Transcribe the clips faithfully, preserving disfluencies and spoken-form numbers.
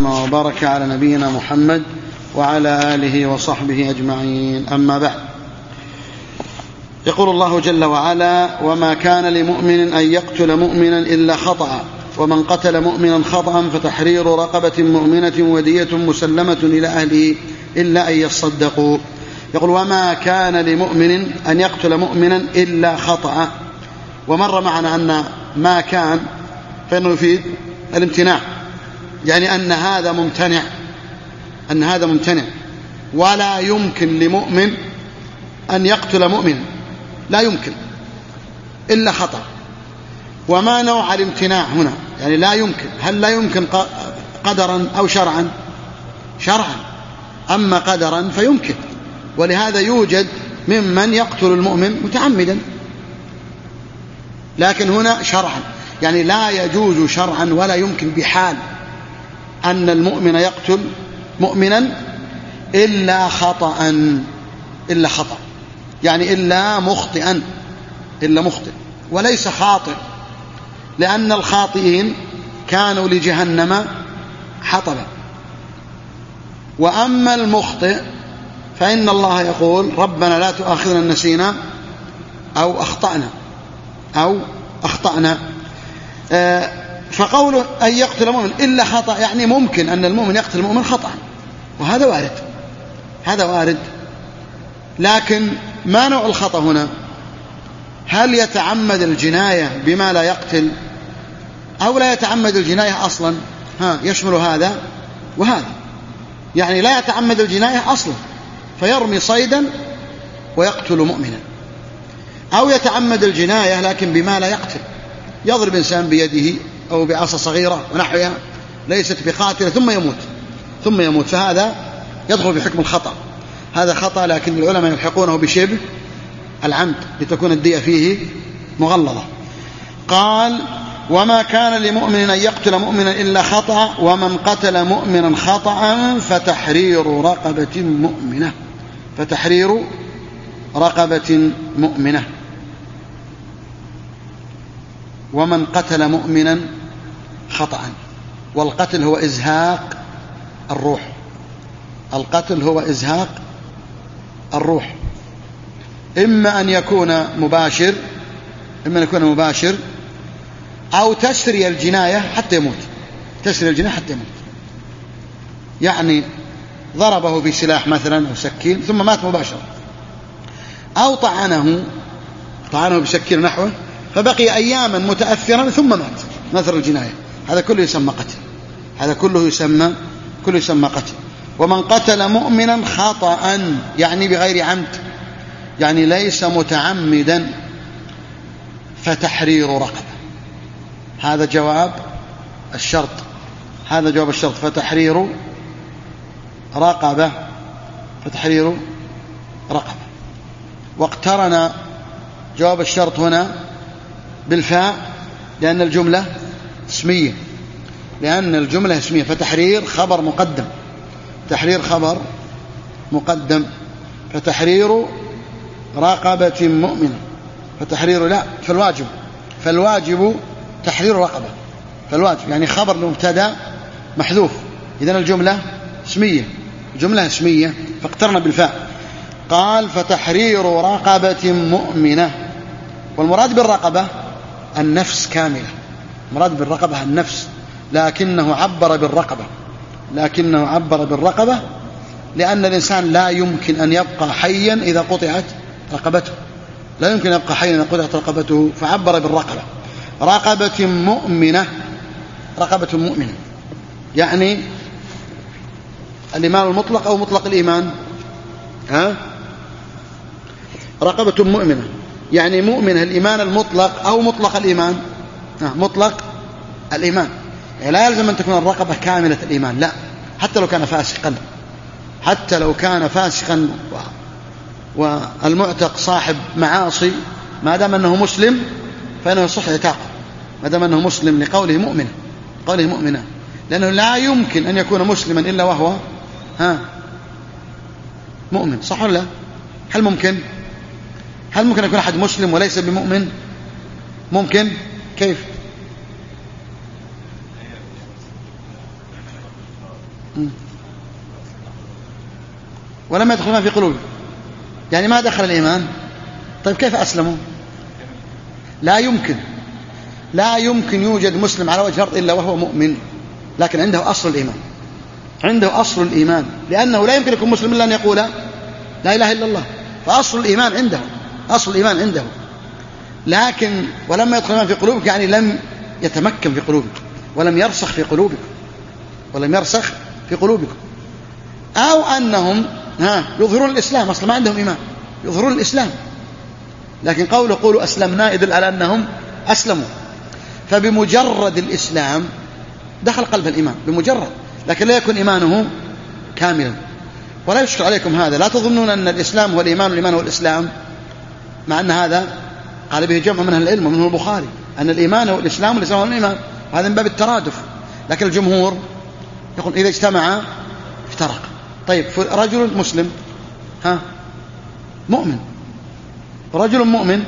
وسلم وبارك على نبينا محمد وعلى آله وصحبه أجمعين. أما بعد، يقول الله جل وعلا: وما كان لمؤمن أن يقتل مؤمنا إلا خطأ، ومن قتل مؤمنا خطأ فتحرير رقبة مؤمنة ودية مسلمة إلى أهله إلا أن يصدقوا. يقول: وما كان لمؤمن أن يقتل مؤمنا إلا خطأ. ومر معنا أن ما كان فإنه يفيد الامتناع، يعني أن هذا ممتنع، أن هذا ممتنع ولا يمكن لمؤمن أن يقتل مؤمنا، لا يمكن إلا خطأ. وما نوع الامتناع هنا؟ يعني لا يمكن، هل لا يمكن قدرا أو شرعا؟ شرعا. أما قدرا فيمكن، ولهذا يوجد ممن يقتل المؤمن متعمدا، لكن هنا شرعا، يعني لا يجوز شرعا ولا يمكن بحال أن المؤمن يقتل مؤمنا إلا خطأ، إلا خطأ يعني إلا مخطئا، إلا مخطئ وليس خاطئ، لأن الخاطئين كانوا لجهنم حطبا. وأما المخطئ فإن الله يقول: ربنا لا تؤاخذنا إن نسينا أو أخطأنا أو أخطأنا. فقوله أن يقتل المؤمن إلا خطأ يعني ممكن أن المؤمن يقتل المؤمن خطأ، وهذا وارد، هذا وارد. لكن ما نوع الخطأ هنا؟ هل يتعمد الجناية بما لا يقتل أو لا يتعمد الجناية أصلا؟ ها، يشمل هذا وهذا، يعني لا يتعمد الجناية أصلا فيرمي صيدا ويقتل مؤمنا، أو يتعمد الجناية لكن بما لا يقتل، يضرب إنسان بيده أو بعصا صغيرة ونحوها ليست بقاتلة ثم يموت ثم يموت فهذا يدخل في حكم الخطأ. هذا خطأ، لكن العلماء يلحقونه بشبه العمد لتكون الدية فيه مغلظة. قال: وما كان لمؤمن أن يقتل مؤمنا إلا خطأ، ومن قتل مؤمنا خطأ فتحرير رقبة مؤمنة، فتحرير رقبة مؤمنة. ومن قتل مؤمنا خطأ، والقتل هو إزهاق الروح، القتل هو إزهاق الروح، إما أن يكون مباشر إما أن يكون مباشر أو تسري الجناية حتى يموت، تسري الجناية حتى يموت، يعني ضربه بسلاح مثلا أو سكين ثم مات مباشرة، أو طعنه طعنه بسكين نحوه فبقي أياما متأثرا ثم مات، نثر الجناية، هذا كله يسمى قتل، هذا كله يسمى كله يسمى قتل. ومن قتل مؤمنا خطأ يعني بغير عمد، يعني ليس متعمدا، فتحرير رقبة. هذا جواب الشرط، هذا جواب الشرط، فتحرير رقبة، فتحرير رقبة. واقترن جواب الشرط هنا بالفاء لأن الجملة اسمية، لأن الجملة اسمية، فتحرير خبر مقدم، تحرير خبر مقدم، فتحرير رقبة مؤمنة، فتحرير لا فالواجب فالواجب تحرير رقبة، فالواجب يعني خبر مبتدا محذوف، إذن الجملة اسمية، الجملة اسمية فاقترن بالفاء. قال: فتحرير رقبة مؤمنة. والمراد بالرقبة النفس كاملة، المراد بالرقبة النفس، لكنه عبر بالرقبة لكنه عبر بالرقبة لأن الإنسان لا يمكن أن يبقى حيا إذا قطعت رقبته، لا يمكن أن يبقى حيا إذا قطعت رقبته، فعبر بالرقبة. رقبة مؤمنة، رقبة مؤمنة يعني الإيمان المطلق أو مطلق الإيمان؟ ها؟ رقبة مؤمنة يعني مؤمنة الإيمان المطلق أو مطلق الإيمان؟ ها، مطلق الإيمان، يعني لا يلزم أن تكون الرقبة كاملة الإيمان، لا، حتى لو كان فاسقا، حتى لو كان فاسقا والمعتق صاحب معاصي، ما دام أنه مسلم فإنه يصح عتاقه، ما دام أنه مسلم، لقوله مؤمنة، قوله مؤمنة، لأنه لا يمكن أن يكون مسلما إلا وهو ها مؤمن، صح ولا لا؟ هل ممكن هل ممكن يكون أحد مسلم وليس بمؤمن؟ ممكن؟ كيف؟ ولم يدخل الإيمان في قلوبهم، يعني ما دخل الإيمان. طيب كيف أسلموا؟ لا يمكن لا يمكن يوجد مسلم على وجه الأرض إلا وهو مؤمن، لكن عنده أصل الإيمان، عنده أصل الإيمان، لأنه لا يمكن يكون مسلم إلا أن يقول لا إله إلا الله، فأصل الإيمان عنده، أصل الإيمان عنده. لكن ولما يدخل الإيمان في قلوبك يعني لم يتمكن في قلوبك، ولم يرسخ في قلوبك، ولم يرسخ في قلوبكم. أو أنهم ها يظهرون الإسلام، أصلا ما عندهم إيمان، يظهرون الإسلام، لكن قوله قولوا أسلمنا يدل على أنهم أسلموا، فبمجرد الإسلام دخل قلب الإيمان بمجرد، لكن لا يكون إيمانه كاملا. ولا يشكل عليكم هذا، لا تظنون أن الإسلام هو الإيمان والإيمان هو الإسلام، مع أن هذا قال به جمع من أهل العلم ومنه البخاري أن الإيمان هو الإسلام والإسلام هو الإيمان، وهذا من باب الترادف. لكن الجمهور يقول إذا اجتمع افترق. طيب رجل مسلم ها مؤمن، رجل مؤمن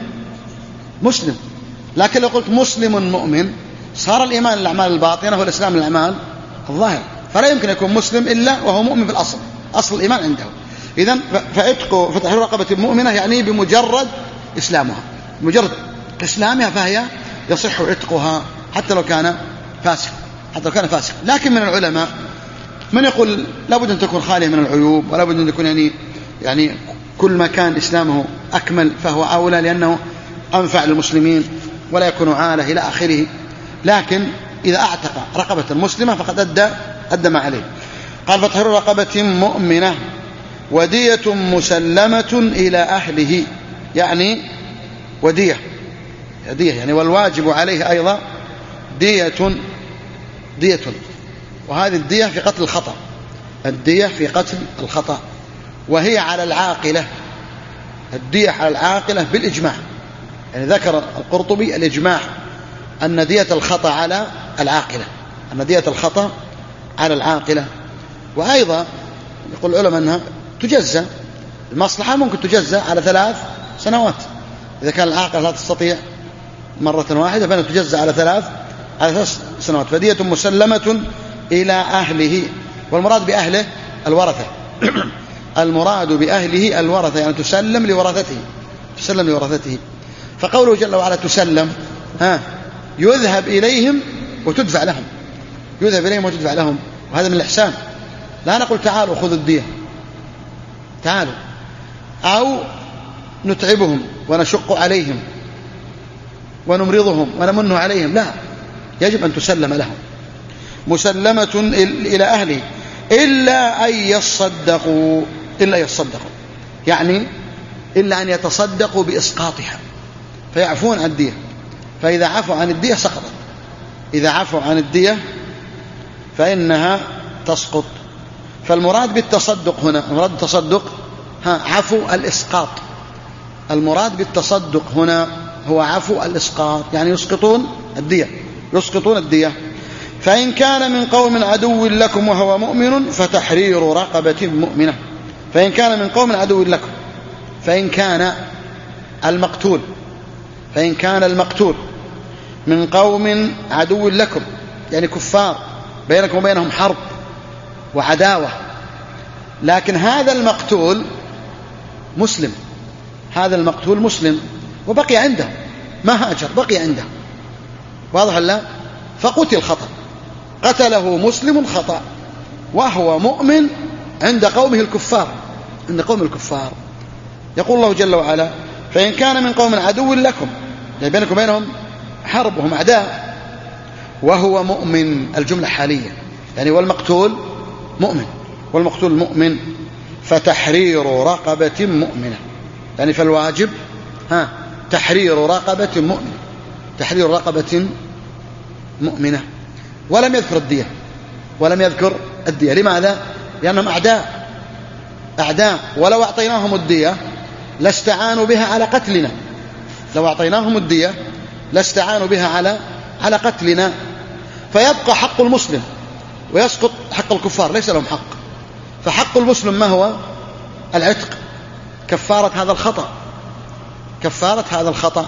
مسلم، لكن لو قلت مسلم مؤمن صار الإيمان الأعمال الباطنة والإسلام الأعمال الظاهرة، فلا يمكن يكون مسلم إلا وهو مؤمن في الأصل، أصل الإيمان عنده. إذن فعتق فتحرير رقبة مؤمنة يعني بمجرد إسلامها، بمجرد إسلامها فهي يصح عتقها حتى لو كان فاسق، حتى لو كان فاسق. لكن من العلماء من يقول لابد أن تكون خالية من العيوب، ولا بد أن يكون يعني يعني كل ما كان إسلامه أكمل فهو أولى، لأنه أنفع للمسلمين ولا يكون عالة إلى آخره. لكن إذا أعتق رقبة مسلمة فقد أدى أدى ما عليه. قال فتحرير رقبة مؤمنة ودية مسلمة إلى أهله، يعني ودية دية يعني والواجب عليه أيضا دية دية وهذه الدية في قتل الخطأ، الدية في قتل الخطأ، وهي على العاقلة، الدية على العاقلة بالإجماع. يعني ذكر القرطبي الإجماع أن دية الخطأ على العاقلة، أن دية الخطأ على العاقلة. وأيضا يقول العلماء أنها تجزى، المصلحة ممكن تجزى على ثلاث سنوات، إذا كان العاقلة لا تستطيع مرة واحدة فإنها تجزى على ثلاث على ثلاث سنوات. فدية مسلمة إلى أهله، والمراد بأهله الورثة المراد بأهله الورثة، يعني تسلم لورثته، تسلم لورثته. فقوله جل وعلا تسلم ها يذهب إليهم وتدفع لهم، يذهب إليهم وتدفع لهم، وهذا من الإحسان. لا نقول تعالوا خذوا الدية، تعالوا، أو نتعبهم ونشق عليهم ونمرضهم ونمن عليهم، لا، يجب أن تسلم لهم. مسلمة إلى أهله إلا أن يصدقوا، إلا يصدقوا يعني إلا أن يتصدقوا بإسقاطها فيعفون عن الدية، فإذا عفوا عن الدية سقطت، إذا عفوا عن الدية فإنها تسقط. فالمراد بالتصدق هنا، المراد بالتصدق ها عفو الإسقاط، المراد بالتصدق هنا هو عفو الإسقاط، يعني يسقطون الدية، يسقطون الدية. فإن كان من قوم عدو لكم وهو مؤمن فتحرير رقبة مؤمنة. فإن كان من قوم عدو لكم، فإن كان المقتول فإن كان المقتول من قوم عدو لكم، يعني كفار بينكم وبينهم حرب وعداوة، لكن هذا المقتول مسلم، هذا المقتول مسلم وبقي عنده، ما هاجر، بقي عنده، واضح لا؟ فقتل خطأ، قتله مسلم خطأ وهو مؤمن عند قومه الكفار، عند قوم الكفار. يقول الله جل وعلا فإن كان من قوم عدو لكم، يعني بينكم وبينهم حرب وهم أعداء، وهو مؤمن، الجملة حالية، يعني والمقتول مؤمن، والمقتول مؤمن، فتحرير رقبة مؤمنة، يعني فالواجب ها تحرير رقبة مؤمنة، تحرير رقبة مؤمنة. ولم يذكر الدية، ولم يذكر الدية، لماذا؟ لأنهم أعداء، أعداء، ولو أعطيناهم الدية لاستعانوا بها على قتلنا، لو أعطيناهم الدية لاستعانوا بها على على قتلنا، فيبقى حق المسلم ويسقط حق الكفار، ليس لهم حق. فحق المسلم ما هو؟ العتق، كفارة هذا الخطأ، كفارة هذا الخطأ.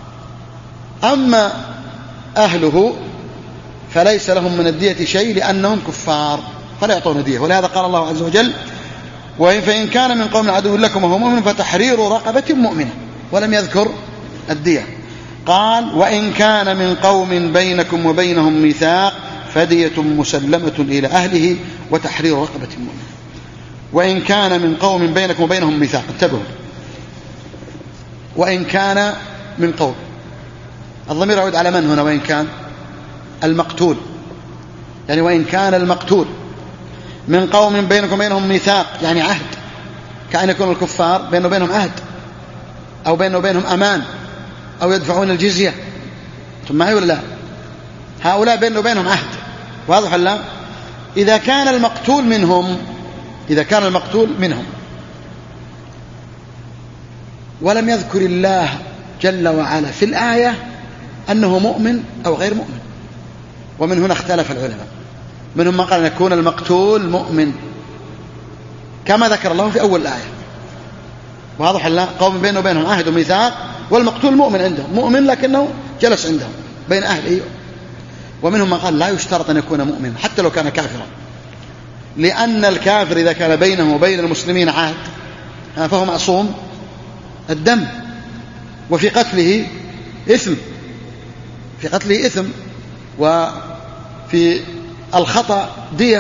أما أهله فليس لهم من الدية شيء لأنهم كفار، فلا يعطون دية. ولهذا قال الله عز وجل فإن كان من قوم عدو لكم وهو مؤمن فتحرير رقبة مؤمنة، ولم يذكر الدية. قال وإن كان من قوم بينكم وبينهم ميثاق فدية مسلمة إلى أهله وتحرير رقبة مؤمنة. وإن كان من قوم بينكم وبينهم ميثاق، انتبهوا، وإن كان من قوم، الضمير يعود على من هنا؟ وإن كان المقتول، يعني وإن كان المقتول من قوم بينكم وبينهم ميثاق، يعني عهد، كأن يكون الكفار بينه وبينهم عهد، أو بينه وبينهم أمان، أو يدفعون الجزية. ثم معي ولا لا؟ هؤلاء بينه وبينهم عهد، واضح ولا؟ إذا كان المقتول منهم إذا كان المقتول منهم ولم يذكر الله جل وعلا في الآية أنه مؤمن أو غير مؤمن، ومن هنا اختلف العلماء، منهم من قال أن يكون المقتول مؤمن كما ذكر الله في أول الآية، واضح ولا؟ قوم بينه وبينهم عهد وميثاق والمقتول مؤمن عندهم، مؤمن لكنه جلس عندهم بين أهله. ومنهم من قال لا يشترط أن يكون مؤمنا حتى لو كان كافرا، لأن الكافر إذا كان بينه وبين المسلمين عهد فهو معصوم الدم، وفي قتله إثم، في قتله إثم، وفي الخطأ دية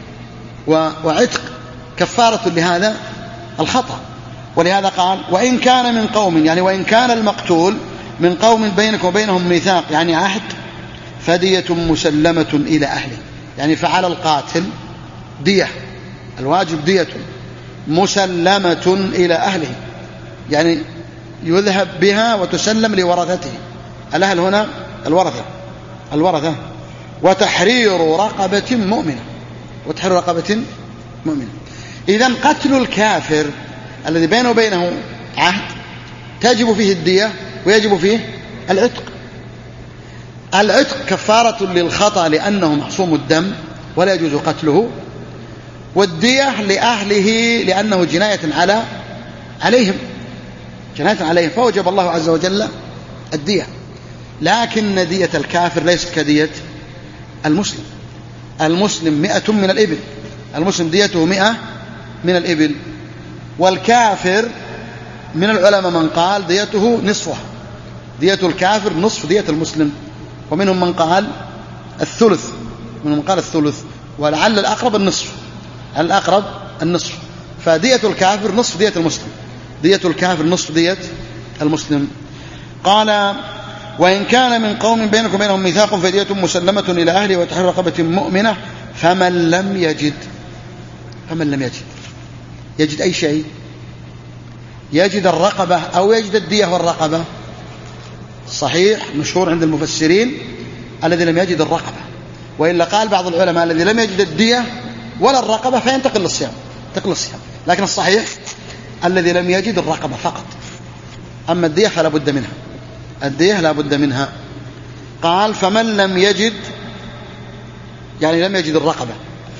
وعتق كفارة لهذا الخطأ. ولهذا قال وإن كان من قوم، يعني وإن كان المقتول من قوم بينك وبينهم ميثاق، يعني عهد، فدية مسلمة إلى أهله، يعني فعلى القاتل دية، الواجب دية مسلمة إلى أهله، يعني يذهب بها وتسلم لورثته. الأهل هنا الورثة الورثة وتحرير رقبة مؤمنة وتحرير رقبة مؤمنة. إذن قتل الكافر الذي بينه وبينه عهد تجب فيه الدية ويجب فيه العتق. العتق كفارة للخطأ لأنه معصوم الدم ولا يجوز قتله، والدية لأهله لأنه جناية على عليهم جناية عليهم فوجب الله عز وجل الدية. لكن دية الكافر ليست كدية المسلم. المسلم مئة من الإبل، المسلم ديته مئة من الإبل، والكافر من العلماء من قال ديته نصفها، دية الكافر نصف دية المسلم، ومنهم من قال الثلث، منهم من قال الثلث، ولعل الأقرب النصف، الأقرب النصف. فدية الكافر نصف دية المسلم، دية الكافر نصف دية المسلم. قال وإن كان من قوم بينكم وبينهم ميثاق فدية مسلمة إلى أهله وتحرير رقبة مؤمنة. فمن لم يجد فمن لم يجد يجد أي شيء، يجد الرقبة أو يجد الدية والرقبة. صحيح مشهور عند المفسرين الذي لم يجد الرقبة، وإلا قال بعض العلماء الذي لم يجد الدية ولا الرقبة فينتقل للصيام، تقل الصيام. لكن الصحيح الذي لم يجد الرقبة فقط، أما الدية فلا بد منها، الدية لا بد منها. قال فمن لم يجد يعني لم يجد الرقبة،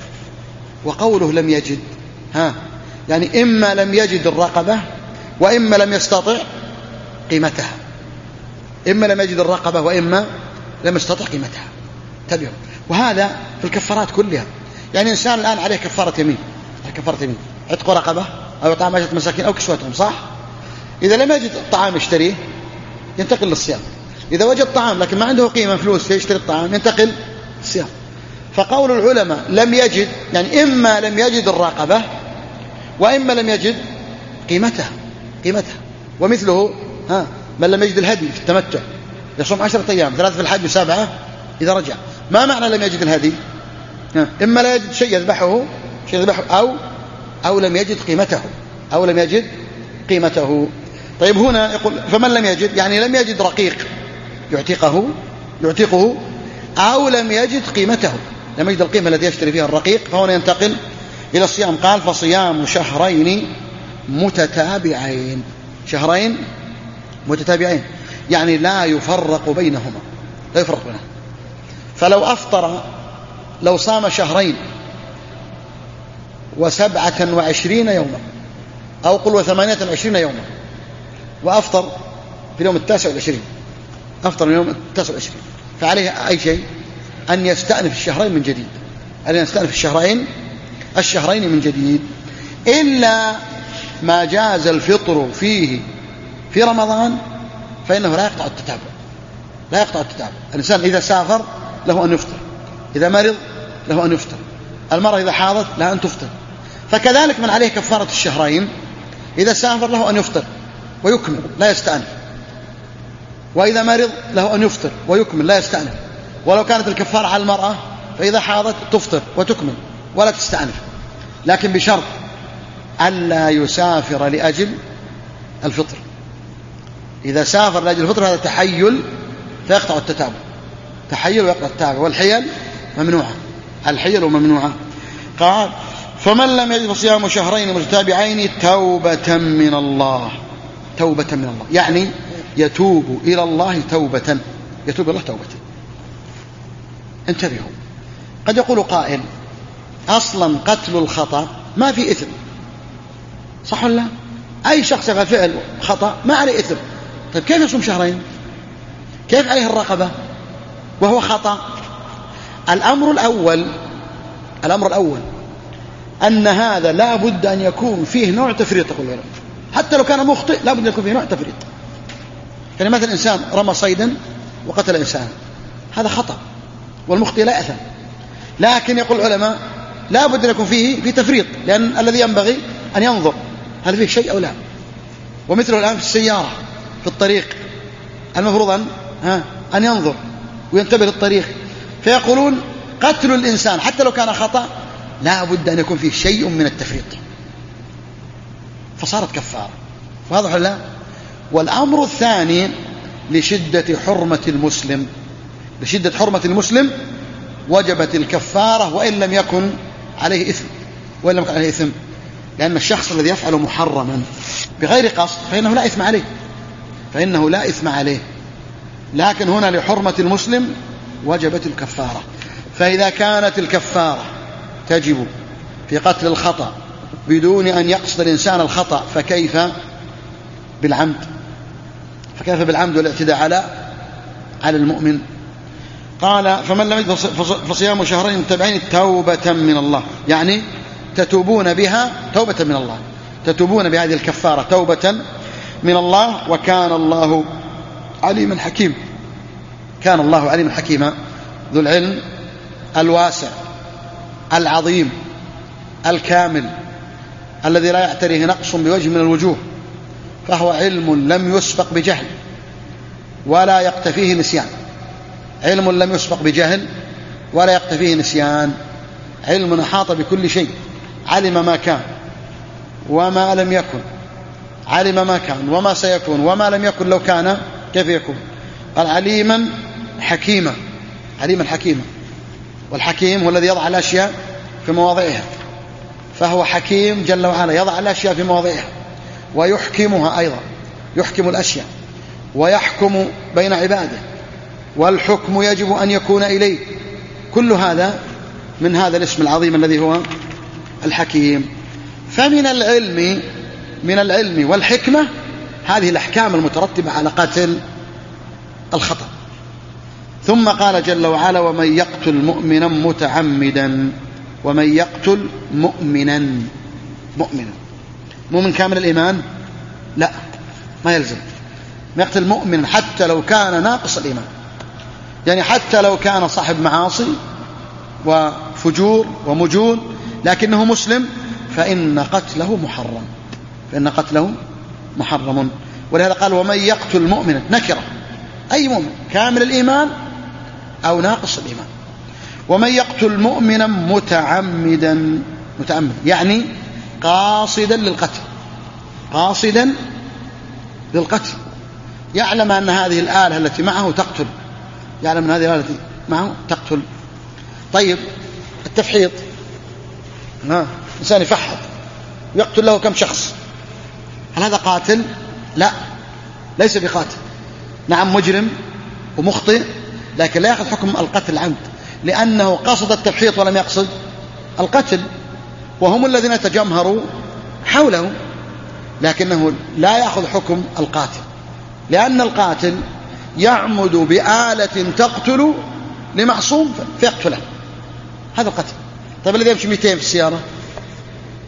وقوله لم يجد ها يعني إما لم يجد الرقبة وإما لم يستطع قيمتها، إما لم يجد الرقبة وإما لم يستطع قيمتها. تبعوا. وهذا في الكفارات كلها، يعني إنسان الآن عليه كفارة يمين، كفارة يمين عتق رقبة أو إطعام عشرة مساكين أو كسوتهم، صح؟ إذا لم يجد الطعام يشتريه ينتقل للصيام. إذا وجد طعام لكن ما عنده قيمة فلوس يشتري الطعام ينتقل للصيام. فقول العلماء لم يجد يعني إما لم يجد الرقبة وإما لم يجد قيمتها قيمتها ومثله ها من لم يجد الهدي في التمتع يصوم عشرة أيام، ثلاثة في الحج وسبعة إذا رجع. ما معنى لم يجد الهدي؟ ها إما لا يجد شيء يذبحه شيء يذبحه أو أو لم يجد قيمته أو لم يجد قيمته. طيب هنا يقول فمن لم يجد يعني لم يجد رقيق يعتقه يعتقه أو لم يجد قيمته، لم يجد القيمة التي يشتري فيها الرقيق، فهنا ينتقل إلى الصيام. قال فصيام شهرين متتابعين، شهرين متتابعين يعني لا يفرق بينهما، لا يفرق بينهما. فلو أفطر لو صام شهرين وسبعة وعشرين يوما أو قل وثمانية وعشرين يوما وأفطر في اليوم التاسع والعشرين، أفطر اليوم التاسع والعشرين، فعليه أي شيء أن يستأنف الشهرين من جديد، أن يستأنف الشهرين الشهرين من جديد، إلا ما جاز الفطر فيه في رمضان فإنه لا يقطع التتابع، لا يقطع التتابع. الإنسان إذا سافر له أن يفطر، إذا مرض له أن يفطر، المرأة إذا حاضت لها أن تفطر. فكذلك من عليه كفارة الشهرين إذا سافر له أن يفطر ويكمل لا يستأنف، وإذا مرض له أن يفطر ويكمل لا يستأنف. ولو كانت الكفارة على المرأة فإذا حاضت تفطر وتكمل ولا تستأنف، لكن بشرط ألا يسافر لأجل الفطر. إذا سافر لأجل الفطر هذا تحيل فيقطع التتابع، تحيل ويقطع التتابع، والحيل ممنوعة، الحيل ممنوعة. قال فمن لم يجد فصيام شهرين متتابعين توبة من الله، توبة من الله يعني يتوب إلى الله توبة، يتوب إلى الله توبة. انتبهوا، قد يقول قائل أصلا قتل الخطأ ما في إثم، صح ولا لا؟ أي شخص يفعل فعل خطأ ما عليه إثم. طيب كيف يصوم شهرين؟ كيف عليه الرقبة وهو خطأ؟ الأمر الأول الأمر الأول أن هذا لا بد أن يكون فيه نوع تفريط، يقول العلماء حتى لو كان مخطئ لا بد أن يكون فيه نوع تفريط. يعني مثلا إنسان رمى صيدا وقتل إنسانا، هذا خطأ والمخطئ لا يأثم، لكن يقول العلماء لا بد أن يكون فيه في تفريط، لأن الذي ينبغي أن ينظر هل فيه شيء أو لا. ومثله الآن في السيارة في الطريق المفروض أن, ها أن ينظر وينتبه للطريق، فيقولون قتل الإنسان حتى لو كان خطأ لا بد أن يكون فيه شيء من التفريط، فصارت كفارة. واضح ولا لا؟ والأمر الثاني لشدة حرمة المسلم، لشدة حرمة المسلم وجبت الكفارة وإن لم يكن عليه إثم، وإن لم يكن عليه إثم، لأن الشخص الذي يفعل محرما بغير قصد فإنه لا إثم عليه، فإنه لا إثم عليه، لكن هنا لحرمة المسلم وجبت الكفارة. فإذا كانت الكفارة تجب في قتل الخطأ بدون أن يقصد الإنسان الخطأ فكيف بالعمد؟ فكيف بالعمد والاعتداء على على المؤمن؟ قال فمن لم يجد فصيام شهرين متتابعين توبة من الله، يعني تتوبون بها توبة من الله، تتوبون بهذه الكفارة توبة من الله، وكان الله عليما حكيم. كان الله عليما حكيما، ذو العلم الواسع العظيم الكامل الذي لا يعتريه نقص بوجه من الوجوه، فهو علم لم يسبق بجهل ولا يقتفيه نسيان، علم لم يسبق بجهل ولا يقتفيه نسيان، علم أحاط بكل شيء، علم ما كان وما لم يكن، علم ما كان وما سيكون وما لم يكن لو كان كيف يكون. قال عليما حكيما، عليما حكيما، والحكيم هو الذي يضع الأشياء في مواضعها، فهو حكيم جل وعلا يضع الأشياء في مواضعها ويحكمها أيضا، يحكم الأشياء ويحكم بين عباده، والحكم يجب أن يكون إليه. كل هذا من هذا الاسم العظيم الذي هو الحكيم. فمن العلم من العلم والحكمة هذه الأحكام المترتبة على قتل الخطأ. ثم قال جل وعلا ومن يقتل مؤمنا متعمدا، ومن يقتل مؤمنا مؤمنا مؤمن كامل الإيمان لا، ما يلزم، ما يقتل مؤمنا حتى لو كان ناقص الإيمان، يعني حتى لو كان صاحب معاصي وفجور ومجون لكنه مسلم فإن قتله محرم، فإن قتله محرم. ولهذا قال ومن يقتل مؤمنا نكرة، أي مؤمن كامل الإيمان أو ناقص الإيمان. ومن يقتل مؤمنا متعمدا، متعمد يعني قاصدا للقتل، قاصدا للقتل، يعلم أن هذه الآلة التي معه تقتل، يعلم أن هذه الآلة التي معه تقتل. طيب التفحيط، ها إنسان يفحط يقتل له كم شخص، هل هذا قاتل؟ لا، ليس بقاتل، نعم مجرم ومخطئ لكن لا يأخذ حكم القتل العمد، لأنه قصد التفحيط ولم يقصد القتل، وهم الذين تجمهروا حوله، لكنه لا يأخذ حكم القاتل، لأن القاتل يعمد بآلة تقتل لمعصوم فيقتله، هذا القتل. طيب الذي يمشي مئتين في السيارة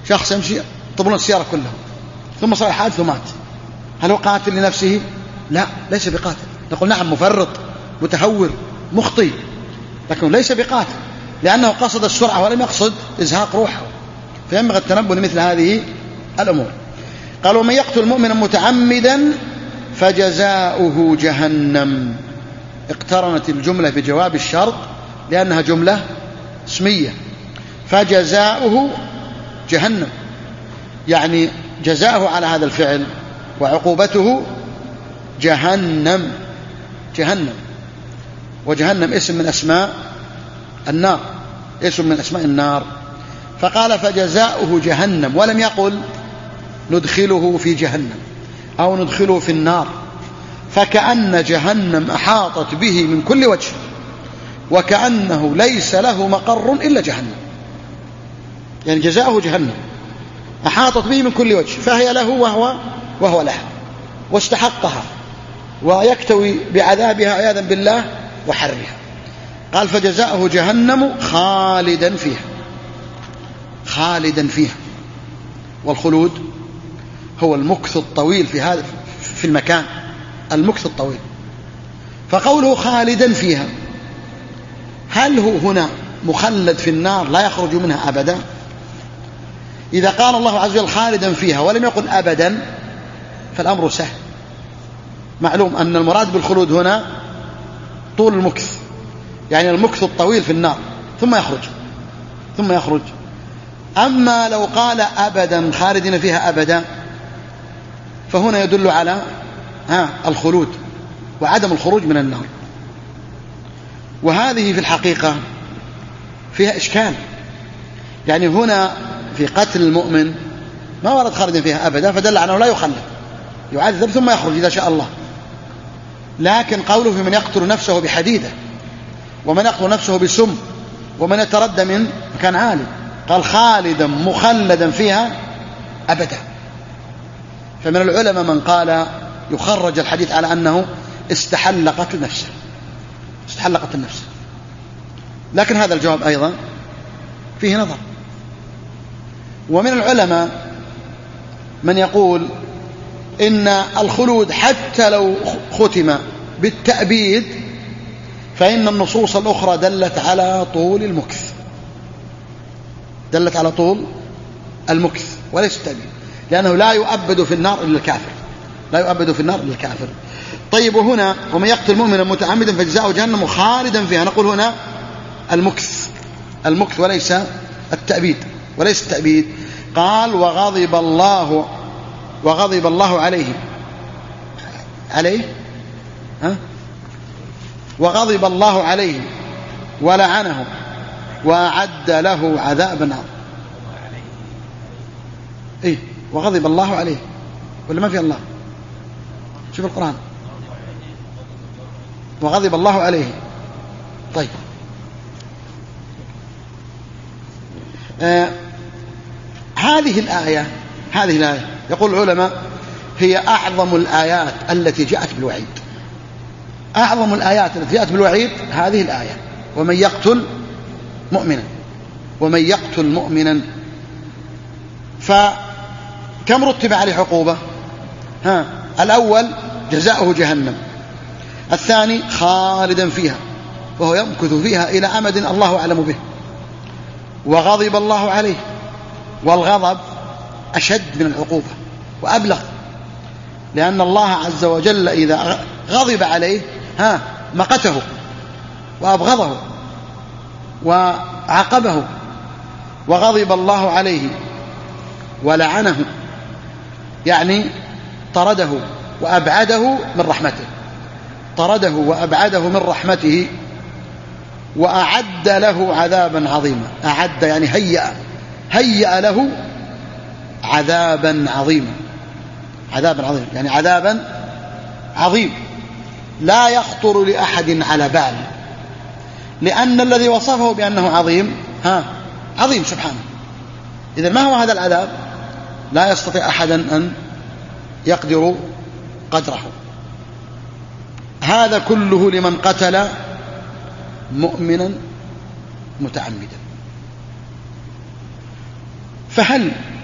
شخص يمشي طبلون السيارة كلها ثم صار حادث ومات، هل هو قاتل لنفسه؟ لا، ليس بقاتل. نقول نعم مفرط متهور مخطئ، لكن ليس بقاتل لأنه قصد السرعة ولم يقصد إزهاق روحه، فينبغي التنبه لمثل هذه الأمور. قال: ومن يقتل مؤمنا متعمدا فجزاؤه جهنم. اقترنت الجملة بجواب الشرط لأنها جملة اسمية، فجزاؤه جهنم، يعني جزاؤه على هذا الفعل وعقوبته جهنم. جهنم، وجهنم اسم من أسماء النار، اسم من أسماء النار. فقال: فجزاؤه جهنم، ولم يقل ندخله في جهنم أو ندخله في النار، فكأن جهنم أحاطت به من كل وجه، وكأنه ليس له مقر إلا جهنم. يعني جزاؤه جهنم أحاطت به من كل وجه، فهي له وهو, وهو لها، واستحقها، ويكتوي بعذابها عياذا بالله وحرها. قال: فجزاؤه جهنم خالدا فيها. خالدا فيها، والخلود هو المكث الطويل في هذا في المكان، المكث الطويل. فقوله خالدا فيها، هل هو هنا مخلد في النار لا يخرج منها أبدا؟ إذا قال الله عز وجل خالدا فيها ولم يقل أبدا فالأمر سهل. معلوم أن المراد بالخلود هنا طول المكث، يعني المكث الطويل في النار ثم يخرج ثم يخرج. أما لو قال أبدا خالدين فيها أبدا فهنا يدل على ها الخلود وعدم الخروج من النار، وهذه في الحقيقة فيها إشكال. يعني هنا في قتل المؤمن ما ورد خالدين فيها أبدا، فدل على أنه لا يخلد، يعذب ثم يخرج إذا شاء الله. لكن قوله في من يقتل نفسه بحديدة، ومن يقتل نفسه بسم، ومن يتردى من مكان عالي، قال خالدا مخلدا فيها أبدا. فمن العلماء من قال يخرج الحديث على أنه استحل قتل نفسه، استحل قتل نفسه، لكن هذا الجواب أيضا فيه نظر. ومن العلماء من يقول إن الخلود حتى لو ختم بالتأبيد فإن النصوص الأخرى دلت على طول المكث، دلت على طول المكث وليس التأبيد، لأنه لا يؤبد في النار إلا الكافر، لا يؤبد في النار إلا الكافر. طيب، وهنا ومن يقتل مؤمنا متعمدا فجزاؤه جهنم خالدا فيها، نقول هنا المكث، المكث وليس التأبيد، وليس التأبيد. قال: وغضب الله وغضب الله عليه عليه ها وغضب الله عليه ولعنه وأعد له عذابا عظيما. إيه وغضب الله عليه ولا ما في الله؟ شوف القرآن، وغضب الله عليه. طيب، آه هذه الآية هذه الآية يقول العلماء هي أعظم الآيات التي جاءت بالوعيد، أعظم الآيات التي جاءت بالوعيد هذه الآية: ومن يقتل مؤمنا، ومن يقتل مؤمنا. فكم رتب عليه عقوبة؟ ها الأول جزاؤه جهنم، الثاني خالدا فيها وهو يمكث فيها إلى أمد الله أعلم به، وغضب الله عليه، والغضب أشد من العقوبة وأبلغ، لأن الله عز وجل إذا غضب عليه ها مقته وأبغضه وعاقبه. وغضب الله عليه ولعنه، يعني طرده وأبعده من رحمته، طرده وأبعده من رحمته، وأعد له عذابا عظيما. أعد يعني هيأ هيأ له عذابا عظيما، عذابا عظيما يعني عذابا عظيم لا يخطر لأحد على بال، لأن الذي وصفه بأنه عظيم ها عظيم سبحانه. إذن ما هو هذا العذاب؟ لا يستطيع أحدا أن يقدر قدره. هذا كله لمن قتل مؤمنا متعمدا. فهل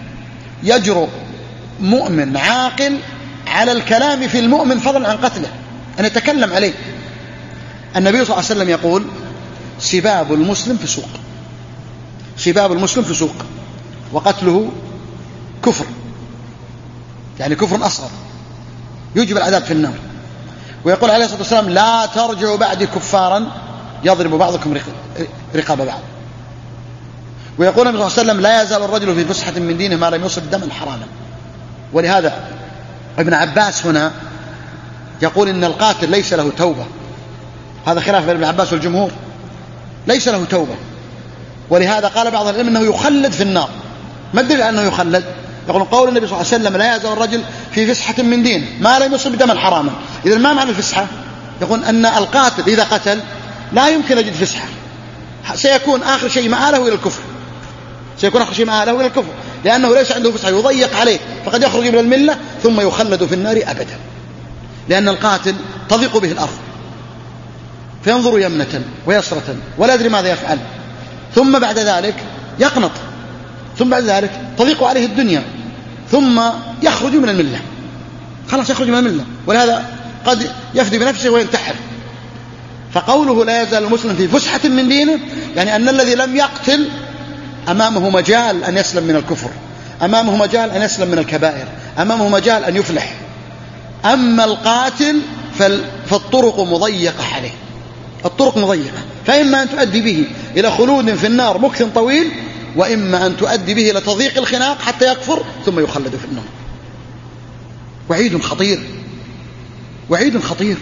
يجرؤ مؤمن عاقل على الكلام في المؤمن فضلا عن قتله، أن يتكلم عليه. النبي صلى الله عليه وسلم يقول: سباب المسلم فسوق، سباب المسلم فسوق وقتله كفر، يعني كفر أصغر يوجب العذاب في النار. ويقول عليه الصلاة والسلام: لا ترجعوا بعدي كفارا يضرب بعضكم رقاب بعض. ويقول النبي صلى الله عليه وسلم: لا يزال الرجل في فسحة من دينه ما لم يصب دما حراما. ولهذا ابن عباس هنا يقول إن القاتل ليس له توبة، هذا خلاف بين ابن عباس والجمهور، ليس له توبة. ولهذا قال بعض العلم أنه يخلد في النار. ما الدليل على أنه يخلد؟ يقول قول النبي صلى الله عليه وسلم: لا يزال الرجل في فسحة من دينه ما لم يصب دما حراما. إذا ما معنى الفسحة؟ يقول أن القاتل إذا قتل لا يمكن يجد فسحة، سيكون آخر شيء مآله إلى الكفر، سيكون آخر شيء مآله إلى الكفر، لأنه ليس عنده فسحة، يضيق عليه فقد يخرج من الملة ثم يخلد في النار أبدا. لأن القاتل تضيق به الأرض فينظر يمنة ويسرة ولا يدري ماذا يفعل، ثم بعد ذلك يقنط، ثم بعد ذلك تضيق عليه الدنيا، ثم يخرج من الملة، خلاص يخرج من الملة، ولهذا قد يفدي بنفسه وينتحر. فقوله لا يزال المسلم في فسحة من دينه يعني أن الذي لم يقتل أمامه مجال أن يسلم من الكفر، أمامه مجال أن يسلم من الكبائر، أمامه مجال أن يفلح. أما القاتل فالطرق مضيقة عليه، الطرق مضيقة، فإما أن تؤدي به إلى خلود في النار مكث طويل، وإما أن تؤدي به إلى تضييق الخناق حتى يكفر ثم يخلد في النار. وعيد خطير، وعيد خطير.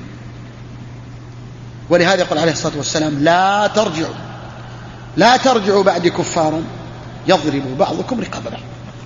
ولهذا يقول عليه الصلاة والسلام: لا ترجعوا لا ترجعوا بعد كفارا يضرب بعضكم رقاب بعض.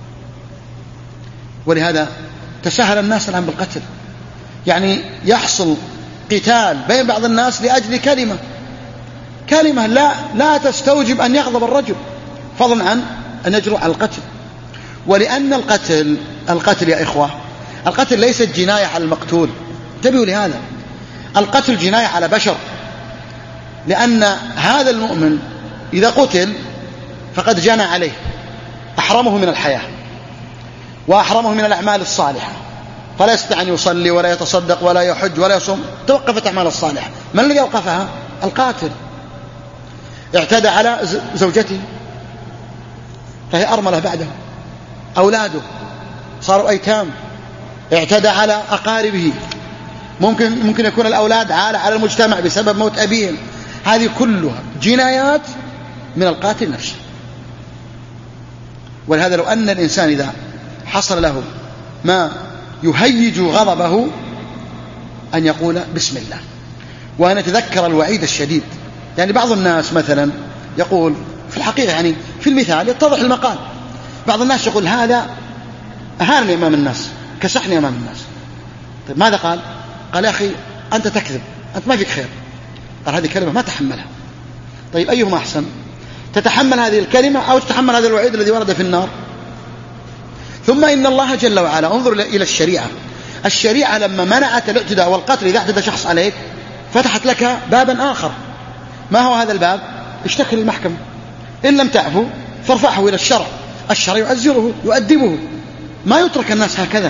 ولهذا تساهل الناس الآن بالقتل، يعني يحصل قتال بين بعض الناس لأجل كلمة كلمة لا لا تستوجب أن يغضب الرجل، فضلا عن أن يجرؤ على القتل. ولأن القتل القتل يا إخوة، القتل ليست جناية على المقتول، انتبهوا لهذا، القتل جناية على بشر، لأن هذا المؤمن إذا قتل فقد جنى عليه، أحرمه من الحياة وأحرمه من الأعمال الصالحة، فلا يستطيع أن يصلي ولا يتصدق ولا يحج ولا يصوم، توقفت أعمال الصالحة. من الذي أوقفها؟ القاتل. اعتدى على زوجته فهي أرملة بعده، أولاده صاروا أيتام، اعتدى على أقاربه، ممكن ممكن يكون الأولاد عالة على المجتمع بسبب موت أبيهم. هذه كلها جنايات من القاتل نفسه. ولهذا لو أن الإنسان إذا حصل له ما يهيج غضبه أن يقول بسم الله، وأن يتذكر الوعيد الشديد. يعني بعض الناس مثلا يقول في الحقيقة، يعني في المثال يتضح المقال، بعض الناس يقول هذا أهانني أمام الناس، كسحني أمام الناس. طيب ماذا قال؟ قال يا أخي أنت تكذب، أنت ما فيك خير. قال هذه كلمة ما تحملها. طيب أيهما أحسن؟ تتحمل هذه الكلمة أو تتحمل هذا الوعيد الذي ورد في النار؟ ثم إن الله جل وعلا، انظر إلى الشريعة، الشريعة لما منعت الاعتداء والقتل إذا اعتدى شخص عليك فتحت لك بابا آخر. ما هو هذا الباب؟ اشتكي للمحكمة، إن لم تعفو فارفعه إلى الشرع، الشرع يعزره يؤدبه، ما يترك الناس هكذا.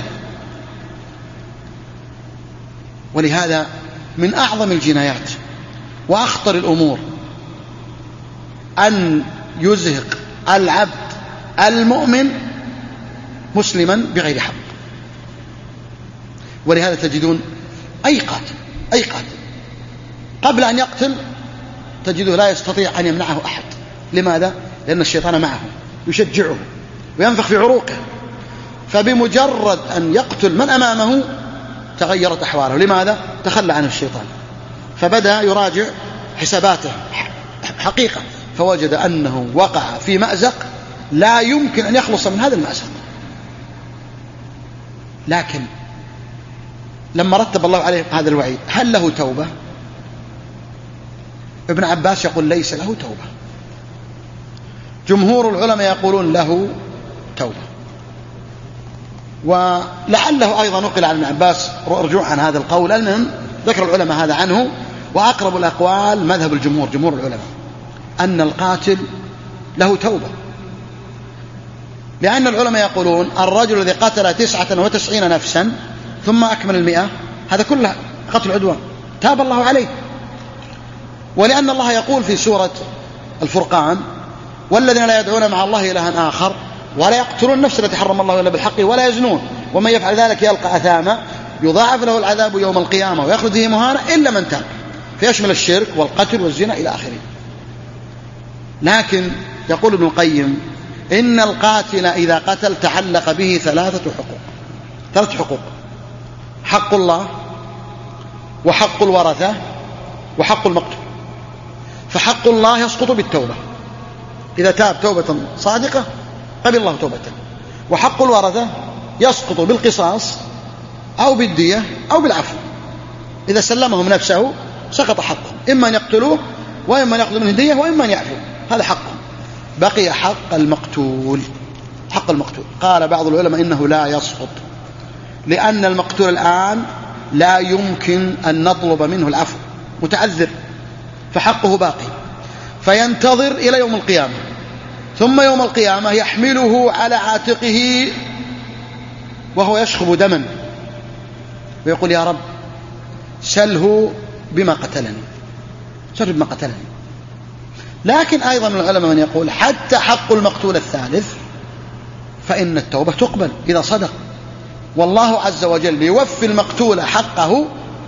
ولهذا من أعظم الجنايات وأخطر الأمور أن يزهق العبد المؤمن مسلما بغير حق. ولهذا تجدون أي قاتل أي قاتل قبل أن يقتل تجده لا يستطيع أن يمنعه أحد. لماذا؟ لأن الشيطان معه يشجعه وينفخ في عروقه، فبمجرد أن يقتل من أمامه تغيرت أحواله. لماذا؟ تخلى عنه الشيطان، فبدأ يراجع حساباته حقيقة، فوجد أنه وقع في مأزق لا يمكن أن يخلص من هذا المأزق. لكن لما رتب الله عليه هذا الوعيد هل له توبة؟ ابن عباس يقول ليس له توبة، جمهور العلماء يقولون له توبة، ولعله أيضا نقل عن ابن عباس رجوع عن هذا القول. المهم ذكر العلماء هذا عنه، وأقرب الأقوال مذهب الجمهور جمهور العلماء أن القاتل له توبة، لأن العلماء يقولون الرجل الذي قتل تسعة وتسعين نفسا ثم أكمل المئة هذا كله قتل عدوان تاب الله عليه. ولأن الله يقول في سورة الفرقان والذين لا يدعون مع الله إلها آخر ولا يقتلون النفس التي حرم الله إلا بالحق ولا يزنون ومن يفعل ذلك يلقى أثاما يضاعف له العذاب يوم القيامة ويخلد فيه مهانا إلا من تاب، فيشمل الشرك والقتل والزنا إلى آخره. لكن يقول ابن القيم إن القاتل إذا قتل تعلق به ثلاثة حقوق ثلاث حقوق: حق الله وحق الورثة وحق المقتول. فحق الله يسقط بالتوبة، إذا تاب توبة صادقة قبل الله توبته. وحق الورثة يسقط بالقصاص أو بالدية أو بالعفو، إذا سلمهم نفسه سقط حقه، إما أن يقتلوه وإما أن يأخذوا منه دية وإما أن يعفو، هذا حقه. بقي حق المقتول. حق المقتول قال بعض العلماء إنه لا يسقط، لأن المقتول الآن لا يمكن أن نطلب منه العفو، متعذر، فحقه باقي، فينتظر إلى يوم القيامة، ثم يوم القيامة يحمله على عاتقه وهو يشخب دما ويقول يا رب سله بما قتلني، سله بما قتلني. لكن أيضا من العلماء من يقول حتى حق المقتول الثالث فإن التوبة تقبل إذا صدق، والله عز وجل يوفي المقتول حقه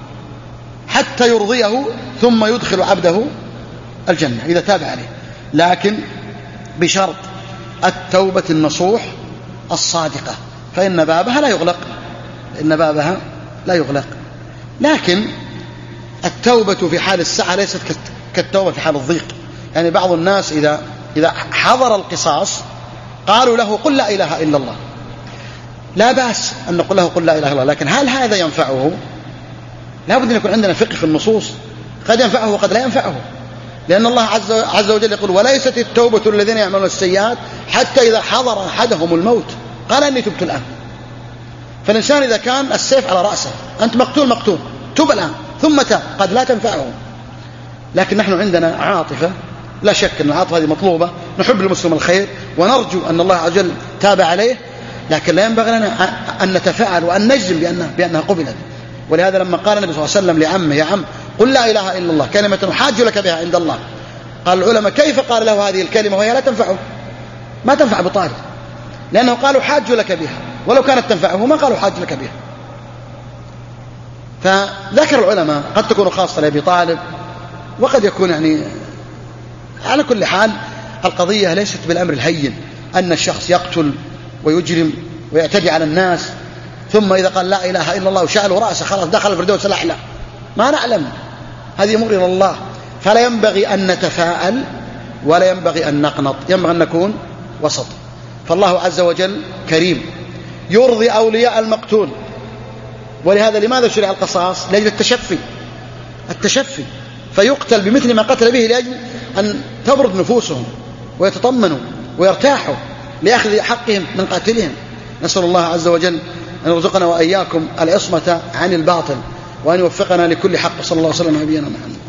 حتى يرضيه ثم يدخل عبده الجنة إذا تاب عليه، لكن بشرط التوبة النصوح الصادقة، فإن بابها لا يغلق، إن بابها لا يغلق. لكن التوبة في حال السعة ليست كالتوبة في حال الضيق. يعني بعض الناس إذا إذا حضر القصاص قالوا له قل لا إله إلا الله، لا بأس أن نقول له قل لا إله إلا الله، لكن هل هذا ينفعه؟ لا بد أن يكون عندنا فقه في النصوص، قد ينفعه وقد لا ينفعه، لأن الله عز, عز وجل يقول وليست التوبة الذين يعملون السيئات حتى إذا حضر أحدهم الموت قال أني تبت الآن. فالإنسان إذا كان السيف على رأسه أنت مقتول مقتول تب الآن ثم تاب قد لا تنفعه. لكن نحن عندنا عاطفة، لا شك أن العاطفة هذه مطلوبة، نحب المسلم الخير ونرجو أن الله عز وجل تاب عليه، لكن لا ينبغي لنا أن نتفاعل وأن نجزم بأنها, بأنها قبلت. ولهذا لما قال النبي صلى الله عليه وسلم لعمه يا عم قل لا إله إلا الله كلمة حاج لك بها عند الله، قال العلماء كيف قال له هذه الكلمة وهي لا تنفعه؟ ما تنفع بطالب، لأنه قالوا حاج لك بها، ولو كانت تنفعه ما قالوا حاج لك بها. فذكر العلماء قد تكون خاصة لأبي طالب، وقد يكون يعني على كل حال القضية ليست بالأمر الهين أن الشخص يقتل ويجرم ويعتدي على الناس ثم إذا قال لا إله إلا الله وشعله رأسه خلاص دخل الفردوس الأعلى، ما نعلم، هذه أمور إلى الله. فلا ينبغي أن نتفاءل ولا ينبغي أن نقنط، ينبغي أن نكون وسط. فالله عز وجل كريم يرضي أولياء المقتول، ولهذا لماذا شرع القصاص؟ لأجل التشفي، التشفي فيقتل بمثل ما قتل به لأجل أن تبرد نفوسهم ويتطمنوا ويرتاحوا لأخذ حقهم من قاتلهم. نسأل الله عز وجل أن يرزقنا وإياكم العصمة عن الباطل وأن يوفقنا لكل حق. صلى الله عليه وسلم على نبينا محمد.